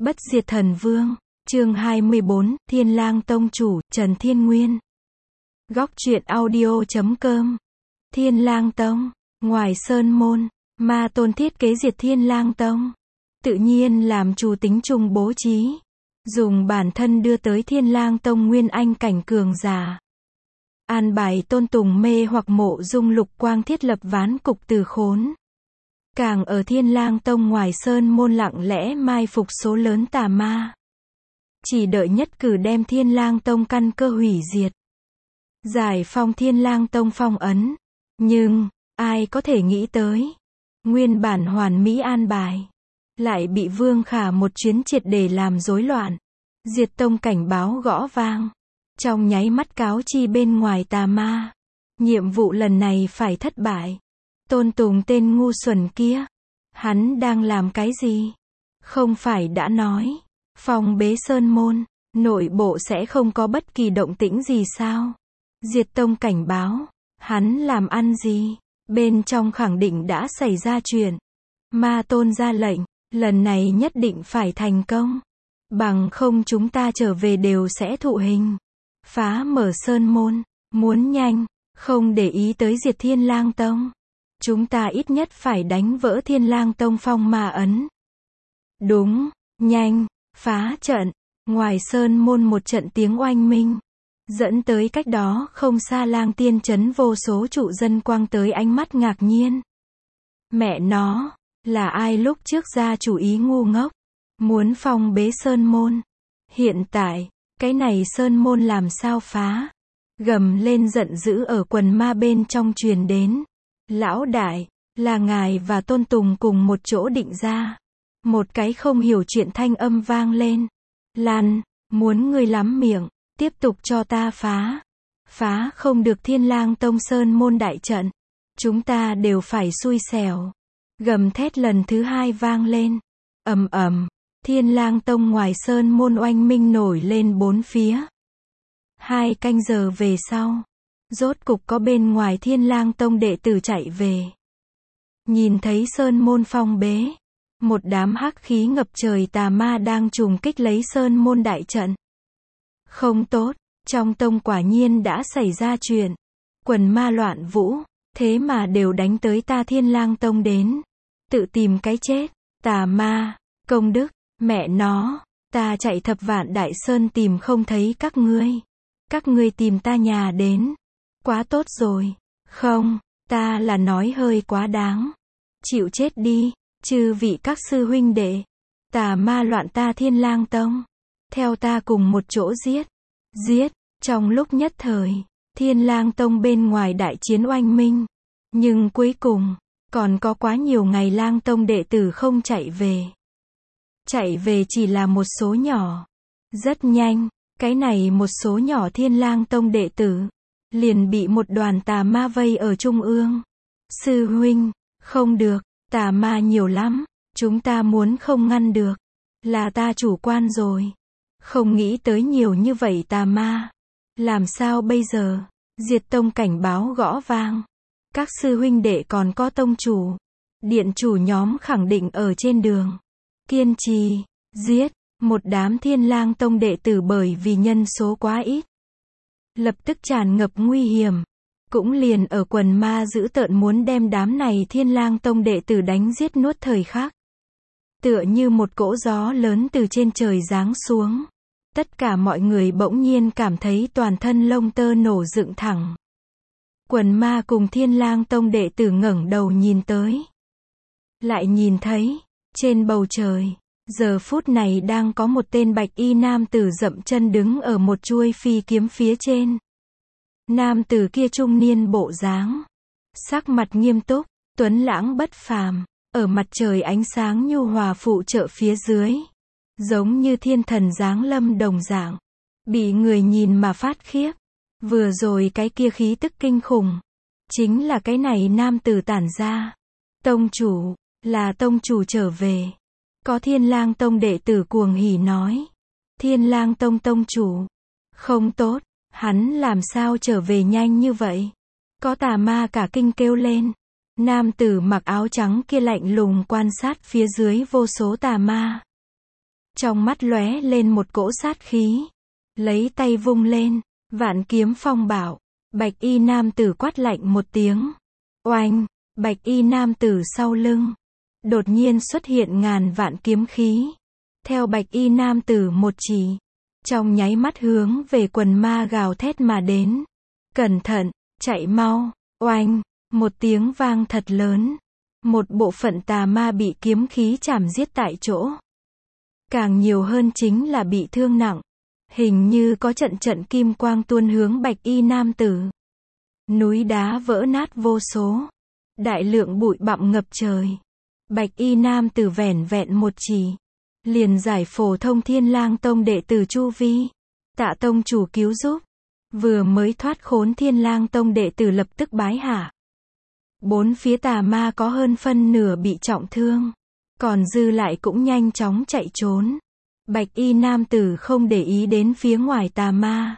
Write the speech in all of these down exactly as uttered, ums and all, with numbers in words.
Bất diệt thần vương, chương hai mươi bốn, Thiên Lang Tông chủ, Trần Thiên Nguyên. Góc truyện audio chấm com. Thiên Lang Tông, ngoài sơn môn, ma tôn thiết kế diệt Thiên Lang Tông. Tự nhiên làm chủ tính trùng bố trí. Dùng bản thân đưa tới Thiên Lang Tông nguyên anh cảnh cường giả. An bài Tôn Tùng mê hoặc Mộ Dung Lục Quang thiết lập ván cục từ khốn. Càng ở Thiên Lang Tông ngoài sơn môn lặng lẽ mai phục số lớn tà ma. Chỉ đợi nhất cử đem Thiên Lang Tông căn cơ hủy diệt. Giải phong Thiên Lang Tông phong ấn. Nhưng, ai có thể nghĩ tới. Nguyên bản hoàn mỹ an bài. Lại bị Vương Khả một chuyến triệt để làm rối loạn. Diệt tông cảnh báo gõ vang. Trong nháy mắt cáo chi bên ngoài tà ma. Nhiệm vụ lần này phải thất bại. Tôn Tùng tên ngu xuẩn kia. Hắn đang làm cái gì? Không phải đã nói. Phòng bế sơn môn. Nội bộ sẽ không có bất kỳ động tĩnh gì sao? Diệt tông cảnh báo. Hắn làm ăn gì? Bên trong khẳng định đã xảy ra chuyện. Ma tôn ra lệnh. Lần này nhất định phải thành công. Bằng không chúng ta trở về đều sẽ thụ hình. Phá mở sơn môn. Muốn nhanh. Không để ý tới diệt Thiên Lang Tông. Chúng ta ít nhất phải đánh vỡ Thiên Lang Tông phong ma ấn. Đúng. Nhanh. Phá trận. Ngoài sơn môn một trận tiếng oanh minh. Dẫn tới cách đó không xa Lang Tiên trấn vô số trụ dân quang tới ánh mắt ngạc nhiên. Mẹ nó. Là ai lúc trước ra chủ ý ngu ngốc. Muốn phong bế sơn môn. Hiện tại. Cái này sơn môn làm sao phá. Gầm lên giận dữ ở quần ma bên trong truyền đến. Lão đại. Là ngài và Tôn Tùng cùng một chỗ định ra. Một cái không hiểu chuyện thanh âm vang lên. Lan. Muốn ngươi lắm miệng. Tiếp tục cho ta phá. Phá không được Thiên Lang Tông sơn môn đại trận. Chúng ta đều phải xui xẻo. Gầm thét lần thứ hai vang lên. Ầm ầm. Thiên Lang Tông ngoài sơn môn oanh minh nổi lên bốn phía. Hai canh giờ về sau. Rốt cục có bên ngoài Thiên Lang Tông đệ tử chạy về. Nhìn thấy sơn môn phong bế. Một đám hắc khí ngập trời tà ma đang trùng kích lấy sơn môn đại trận. Không tốt, trong tông quả nhiên đã xảy ra chuyện. Quần ma loạn vũ, thế mà đều đánh tới ta Thiên Lang Tông đến. Tự tìm cái chết, tà ma, công đức, mẹ nó, ta chạy thập vạn đại sơn tìm không thấy các ngươi. Các ngươi tìm ta nhà đến. Quá tốt rồi. Không, ta là nói hơi quá đáng. Chịu chết đi, chư vị các sư huynh đệ. Tà ma loạn ta Thiên Lang Tông. Theo ta cùng một chỗ giết. Giết, trong lúc nhất thời, Thiên Lang Tông bên ngoài đại chiến oanh minh. Nhưng cuối cùng, còn có quá nhiều ngày Lang Tông đệ tử không chạy về. Chạy về chỉ là một số nhỏ. Rất nhanh, cái này một số nhỏ Thiên Lang Tông đệ tử, liền bị một đoàn tà ma vây ở trung ương. Sư huynh, không được, tà ma nhiều lắm, chúng ta muốn không ngăn được. Là ta chủ quan rồi. Không nghĩ tới nhiều như vậy tà ma. Làm sao bây giờ? Diệt tông cảnh báo gõ vang. Các sư huynh đệ còn có tông chủ. Điện chủ nhóm khẳng định ở trên đường. Kiên trì, giết, một đám Thiên Lang Tông đệ tử bởi vì nhân số quá ít. Lập tức tràn ngập nguy hiểm. Cũng liền ở quần ma dữ tợn muốn đem đám này Thiên Lang Tông đệ tử đánh giết nuốt thời khắc. Tựa như một cỗ gió lớn từ trên trời giáng xuống. Tất cả mọi người bỗng nhiên cảm thấy toàn thân lông tơ nổ dựng thẳng. Quần ma cùng Thiên Lang Tông đệ tử ngẩng đầu nhìn tới. Lại nhìn thấy, trên bầu trời, giờ phút này đang có một tên bạch y nam tử dậm chân đứng ở một chuôi phi kiếm phía trên. Nam tử kia trung niên bộ dáng. Sắc mặt nghiêm túc, tuấn lãng bất phàm. Ở mặt trời ánh sáng nhu hòa phụ trợ phía dưới. Giống như thiên thần giáng lâm đồng dạng. Bị người nhìn mà phát khiếp. Vừa rồi cái kia khí tức kinh khủng. Chính là cái này nam tử tản ra. Tông chủ, là tông chủ trở về. Có Thiên Lang Tông đệ tử cuồng hỉ nói. Thiên Lang Tông tông chủ. Không tốt, hắn làm sao trở về nhanh như vậy? Có tà ma cả kinh kêu lên. Nam tử mặc áo trắng kia lạnh lùng quan sát phía dưới vô số tà ma. trong mắt lóe lên một cỗ sát khí, lấy tay vung lên, vạn kiếm phong bảo, bạch y nam tử quát lạnh một tiếng, oanh, bạch y nam tử sau lưng, đột nhiên xuất hiện ngàn vạn kiếm khí, theo bạch y nam tử một chỉ, trong nháy mắt hướng về quần ma gào thét mà đến, cẩn thận, chạy mau, oanh, một tiếng vang thật lớn, một bộ phận tà ma bị kiếm khí chảm giết tại chỗ, càng nhiều hơn chính là bị thương nặng, hình như có trận trận kim quang tuôn hướng bạch y nam tử, núi đá vỡ nát vô số, đại lượng bụi bặm ngập trời, bạch y nam tử vẻn vẹn một chỉ, liền giải phổ thông Thiên Lang Tông đệ tử chu vi, tạ tông chủ cứu giúp, vừa mới thoát khốn Thiên Lang Tông đệ tử lập tức bái hạ. Bốn phía tà ma có hơn phân nửa bị trọng thương, còn dư lại cũng nhanh chóng chạy trốn. Bạch y nam tử không để ý đến phía ngoài tà ma,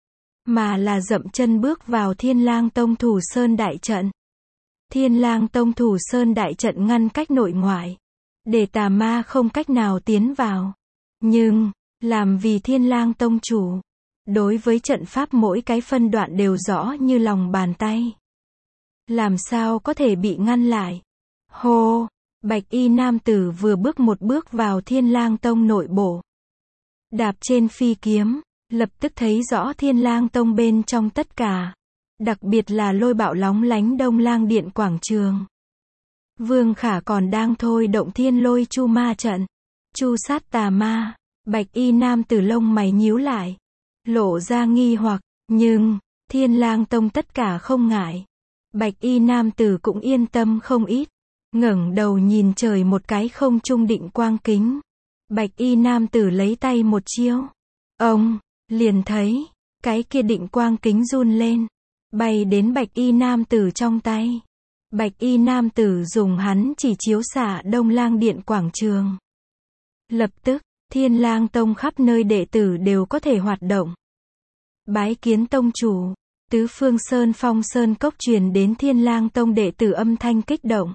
mà là dậm chân bước vào Thiên Lang Tông Thủ Sơn đại trận. Thiên Lang Tông Thủ Sơn đại trận ngăn cách nội ngoại, để tà ma không cách nào tiến vào. Nhưng, làm vì Thiên Lang Tông chủ, đối với trận pháp mỗi cái phân đoạn đều rõ như lòng bàn tay. Làm sao có thể bị ngăn lại? Hô! Bạch y nam tử vừa bước một bước vào Thiên Lang Tông nội bộ. Đạp trên phi kiếm, lập tức thấy rõ Thiên Lang Tông bên trong tất cả. Đặc biệt là lôi bạo lóng lánh Đông Lang Điện quảng trường. Vương Khả còn đang thôi động thiên lôi chu ma trận. Chu sát tà ma. Bạch y nam tử lông mày nhíu lại. Lộ ra nghi hoặc, nhưng, Thiên Lang Tông tất cả không ngại. Bạch y nam tử cũng yên tâm không ít. Ngẩng đầu nhìn trời một cái không trung định quang kính. Bạch y nam tử lấy tay một chiêu. Ông, liền thấy, cái kia định quang kính run lên. Bay đến bạch y nam tử trong tay. Bạch y nam tử dùng hắn chỉ chiếu xạ Đông Lang Điện quảng trường. Lập tức, Thiên Lang Tông khắp nơi đệ tử đều có thể hoạt động. Bái kiến tông chủ, tứ phương sơn phong sơn cốc truyền đến Thiên Lang Tông đệ tử âm thanh kích động.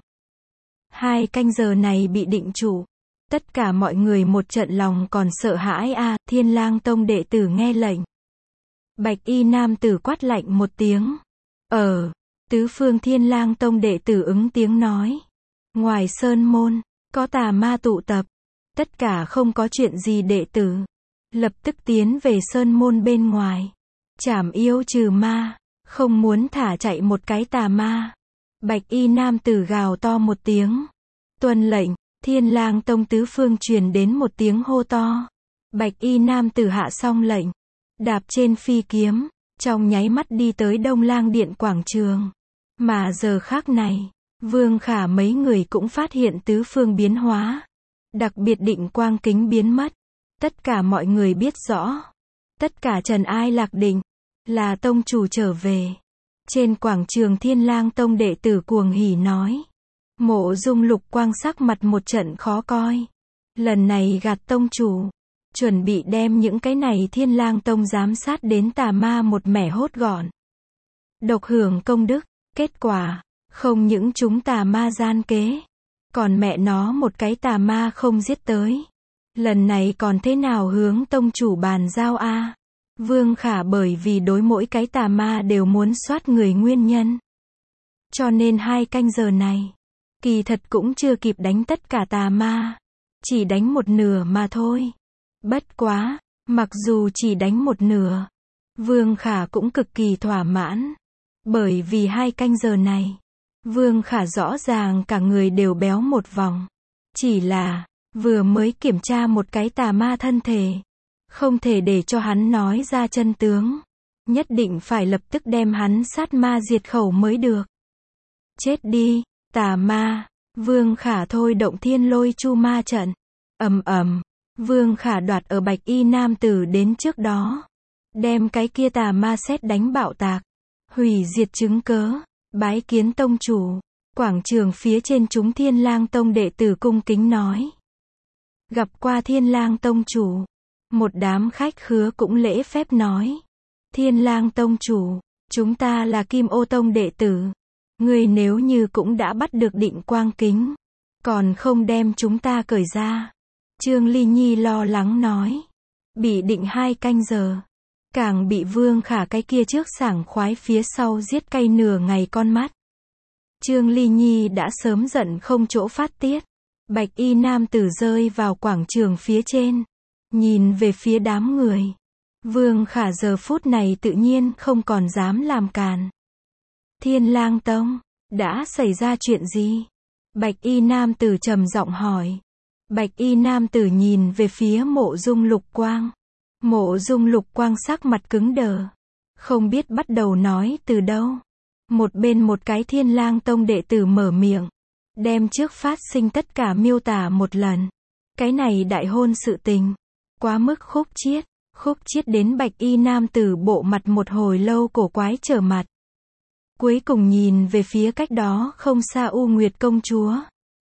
Hai canh giờ này bị định trụ. Tất cả mọi người một trận lòng còn sợ hãi a à, Thiên Lang Tông đệ tử nghe lệnh. Bạch y nam tử quát lạnh một tiếng. Ở, tứ phương Thiên Lang Tông đệ tử ứng tiếng nói. Ngoài sơn môn, có tà ma tụ tập. Tất cả không có chuyện gì đệ tử. Lập tức tiến về sơn môn bên ngoài. Trảm yêu trừ ma, không muốn thả chạy một cái tà ma. Bạch y nam tử gào to một tiếng. Tuân lệnh, Thiên Lang Tông tứ phương truyền đến một tiếng hô to. Bạch y nam tử hạ xong lệnh. Đạp trên phi kiếm, trong nháy mắt đi tới Đông Lang Điện quảng trường. Mà giờ khác này, Vương Khả mấy người cũng phát hiện tứ phương biến hóa. Đặc biệt định quang kính biến mất. Tất cả mọi người biết rõ. Tất cả trần ai lạc định, là tông chủ trở về. Trên quảng trường Thiên Lang Tông đệ tử cuồng hỉ nói. Mộ Dung Lục Quang sắc mặt một trận khó coi. Lần này gạt tông chủ. Chuẩn bị đem những cái này Thiên Lang Tông giám sát đến tà ma một mẻ hốt gọn. Độc hưởng công đức, kết quả, không những chúng tà ma gian kế. Còn mẹ nó một cái tà ma không giết tới. Lần này còn thế nào hướng tông chủ bàn giao a à? Vương Khả bởi vì đối mỗi cái tà ma đều muốn soát người nguyên nhân. Cho nên hai canh giờ này, kỳ thật cũng chưa kịp đánh tất cả tà ma. Chỉ đánh một nửa mà thôi. Bất quá, mặc dù chỉ đánh một nửa, Vương Khả cũng cực kỳ thỏa mãn. Bởi vì hai canh giờ này, Vương Khả rõ ràng cả người đều béo một vòng. Chỉ là, vừa mới kiểm tra một cái tà ma thân thể. Không thể để cho hắn nói ra chân tướng. Nhất định phải lập tức đem hắn sát ma diệt khẩu mới được. Chết đi, tà ma. Vương Khả thôi động thiên lôi chu ma trận. Ầm ầm. Vương Khả đoạt ở bạch y nam tử đến trước đó. Đem cái kia tà ma xét đánh bạo tạc. Hủy diệt chứng cớ. Bái kiến tông chủ. Quảng trường phía trên chúng Thiên Lang Tông đệ tử cung kính nói. Gặp qua Thiên Lang Tông chủ. Một đám khách khứa cũng lễ phép nói. Thiên Lang Tông chủ, chúng ta là Kim Ô Tông đệ tử. Ngươi nếu như cũng đã bắt được định quang kính, còn không đem chúng ta cởi ra. Trương Ly Nhi lo lắng nói. Bị định hai canh giờ. Càng bị Vương Khả cái kia trước sảng khoái phía sau giết cay nửa ngày con mắt. Trương Ly Nhi đã sớm giận không chỗ phát tiết. Bạch y nam tử rơi vào quảng trường phía trên. Nhìn về phía đám người. Vương Khả giờ phút này tự nhiên không còn dám làm càn. Thiên Lang Tông, đã xảy ra chuyện gì? Bạch y nam tử trầm giọng hỏi. Bạch y nam tử nhìn về phía Mộ Dung Lục Quang. Mộ Dung Lục Quang sắc mặt cứng đờ. Không biết bắt đầu nói từ đâu. Một bên một cái Thiên Lang Tông đệ tử mở miệng. Đem trước phát sinh tất cả miêu tả một lần. Cái này đại hôn sự tình. Quá mức khúc chiết. Khúc chiết đến bạch y nam tử bộ mặt một hồi lâu cổ quái trở mặt. Cuối cùng nhìn về phía cách đó không xa U Nguyệt công chúa.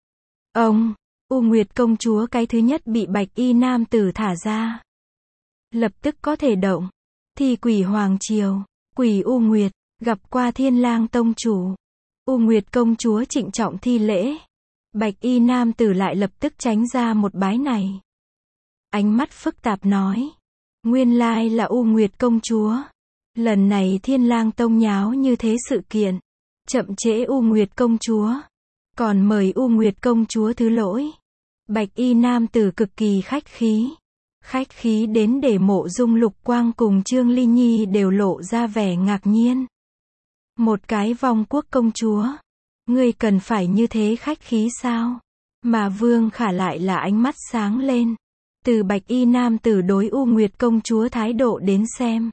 Ông, U Nguyệt công chúa cái thứ nhất bị bạch y nam tử thả ra. Lập tức có thể động. Thì quỷ hoàng triều, quỷ U Nguyệt, gặp qua Thiên Lang Tông chủ. U Nguyệt công chúa trịnh trọng thi lễ. Bạch y nam tử lại lập tức tránh ra một bái này. Ánh mắt phức tạp nói. Nguyên lai là U Nguyệt công chúa. Lần này Thiên Lang Tông nháo như thế sự kiện. Chậm trễ U Nguyệt công chúa. Còn mời U Nguyệt công chúa thứ lỗi. Bạch y nam tử cực kỳ khách khí. Khách khí đến để Mộ Dung Lục Quang cùng Trương Ly Nhi đều lộ ra vẻ ngạc nhiên. Một cái vong quốc công chúa. Ngươi cần phải như thế khách khí sao? Mà Vương Khả lại là ánh mắt sáng lên. Từ bạch y nam tử đối U Nguyệt công chúa thái độ đến xem.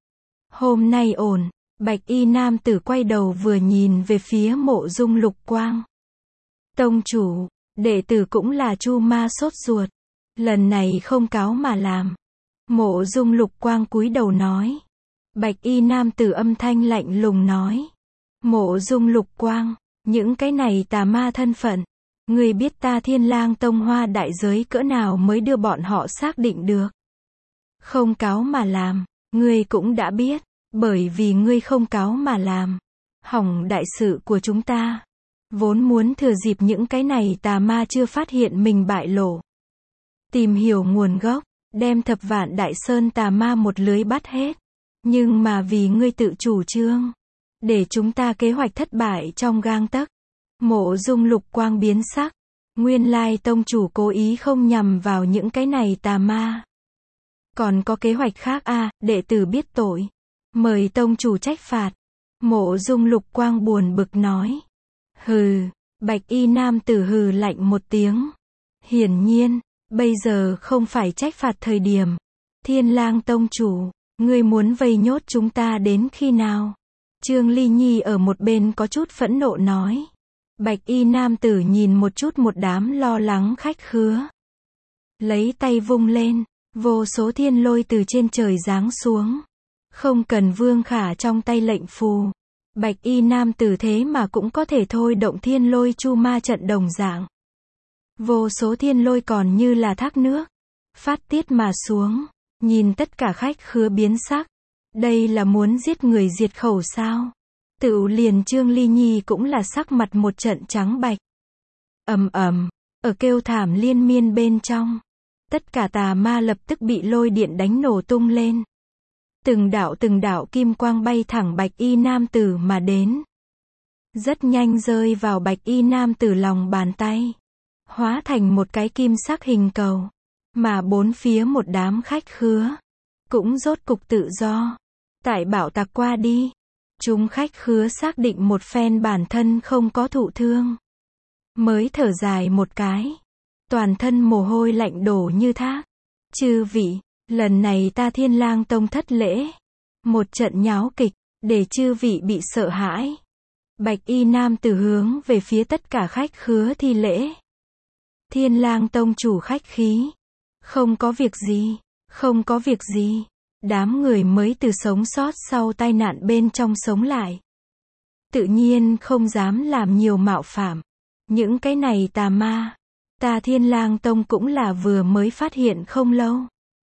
Hôm nay ổn. Bạch y nam tử quay đầu vừa nhìn về phía Mộ Dung Lục Quang. Tông chủ, đệ tử cũng là Chu Ma sốt ruột. Lần này không cáo mà làm. Mộ Dung Lục Quang cúi đầu nói. Bạch y nam tử âm thanh lạnh lùng nói. Mộ Dung Lục Quang, những cái này tà ma thân phận. Ngươi biết ta Thiên Lang Tông hoa đại giới cỡ nào mới đưa bọn họ xác định được. Không cáo mà làm, ngươi cũng đã biết. Bởi vì ngươi không cáo mà làm. Hỏng đại sự của chúng ta. Vốn muốn thừa dịp những cái này tà ma chưa phát hiện mình bại lộ. Tìm hiểu nguồn gốc, đem thập vạn đại sơn tà ma một lưới bắt hết. Nhưng mà vì ngươi tự chủ trương. Để chúng ta kế hoạch thất bại trong gang tấc. Mộ Dung Lục Quang biến sắc. Nguyên lai tông chủ cố ý không nhằm vào những cái này tà ma. Còn có kế hoạch khác à, đệ tử biết tội. Mời tông chủ trách phạt. Mộ Dung Lục Quang buồn bực nói. Hừ, bạch y nam tử hừ lạnh một tiếng. Hiển nhiên, bây giờ không phải trách phạt thời điểm. Thiên Lang tông chủ, ngươi muốn vây nhốt chúng ta đến khi nào? Trương Ly Nhi ở một bên có chút phẫn nộ nói. Bạch y nam tử nhìn một chút một đám lo lắng khách khứa. Lấy tay vung lên, vô số thiên lôi từ trên trời giáng xuống. Không cần Vương Khả trong tay lệnh phù. Bạch y nam tử thế mà cũng có thể thôi động thiên lôi chu ma trận đồng dạng. Vô số thiên lôi còn như là thác nước. Phát tiết mà xuống. Nhìn tất cả khách khứa biến sắc. Đây là muốn giết người diệt khẩu sao? Tự liền Trương Ly Nhi cũng là sắc mặt một trận trắng bạch. Ầm ầm, ở kêu thảm liên miên bên trong. Tất cả tà ma lập tức bị lôi điện đánh nổ tung lên. Từng đạo từng đạo kim quang bay thẳng bạch y nam tử mà đến. Rất nhanh rơi vào bạch y nam tử lòng bàn tay. Hóa thành một cái kim sắc hình cầu. Mà bốn phía một đám khách khứa. Cũng rốt cục tự do. Tại bảo tạc qua đi. Chúng khách khứa xác định một phen bản thân không có thụ thương. Mới thở dài một cái. Toàn thân mồ hôi lạnh đổ như thác. Chư vị, lần này ta Thiên Lang Tông thất lễ. Một trận nháo kịch, để chư vị bị sợ hãi. Bạch y nam tử hướng về phía tất cả khách khứa thi lễ. Thiên Lang Tông chủ khách khí. Không có việc gì, không có việc gì. Đám người mới từ sống sót sau tai nạn bên trong sống lại. Tự nhiên không dám làm nhiều mạo phạm. Những cái này tà ma. Ta Thiên Lang Tông cũng là vừa mới phát hiện không lâu.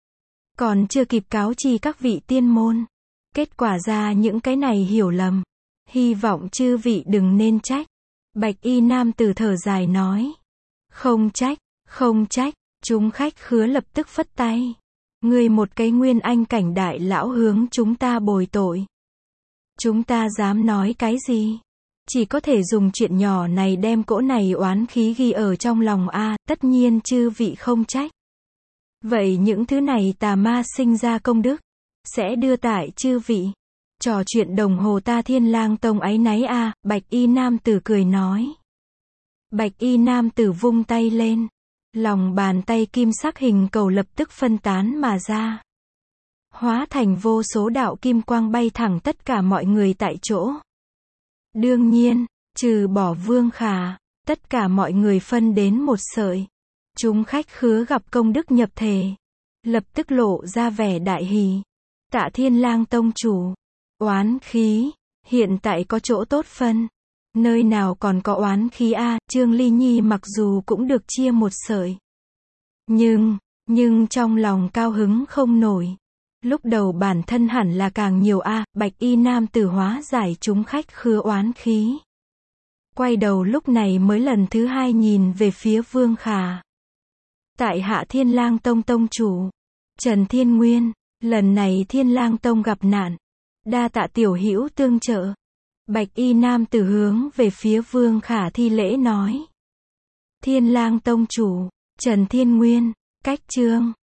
Còn chưa kịp cáo chi các vị tiên môn. Kết quả ra những cái này hiểu lầm. Hy vọng chư vị đừng nên trách. Bạch y nam tử thở dài nói. Không trách, không trách. Chúng khách khứa lập tức phất tay. Người một cái nguyên anh cảnh đại lão hướng chúng ta bồi tội. Chúng ta dám nói cái gì? Chỉ có thể dùng chuyện nhỏ này đem cỗ này oán khí ghi ở trong lòng a, tất nhiên chư vị không trách. Vậy những thứ này tà ma sinh ra công đức, sẽ đưa tại chư vị. Trò chuyện đồng hồ ta Thiên Lang Tông áy náy a, bạch y nam tử cười nói. Bạch y nam tử vung tay lên. Lòng bàn tay kim sắc hình cầu lập tức phân tán mà ra. Hóa thành vô số đạo kim quang bay thẳng tất cả mọi người tại chỗ. Đương nhiên, trừ bỏ Vương Khả, tất cả mọi người phân đến một sợi. Chúng khách khứa gặp công đức nhập thể. Lập tức lộ ra vẻ đại hỷ. Tạ Thiên Lang Tông chủ. Oán khí, hiện tại có chỗ tốt phân. Nơi nào còn có oán khí a, Trương Ly Nhi mặc dù cũng được chia một sợi. Nhưng, nhưng trong lòng cao hứng không nổi. Lúc đầu bản thân hẳn là càng nhiều a, bạch y nam tử hóa giải chúng khách khứa oán khí. Quay đầu lúc này mới lần thứ hai nhìn về phía Vương Khả. Tại hạ Thiên Lang Tông tông chủ, Trần Thiên Nguyên, lần này Thiên Lang Tông gặp nạn. Đa tạ tiểu hữu tương trợ. Bạch y nam tử hướng về phía Vương Khả thi lễ nói. Thiên Lang Tông chủ, Trần Thiên Nguyên, cách chương.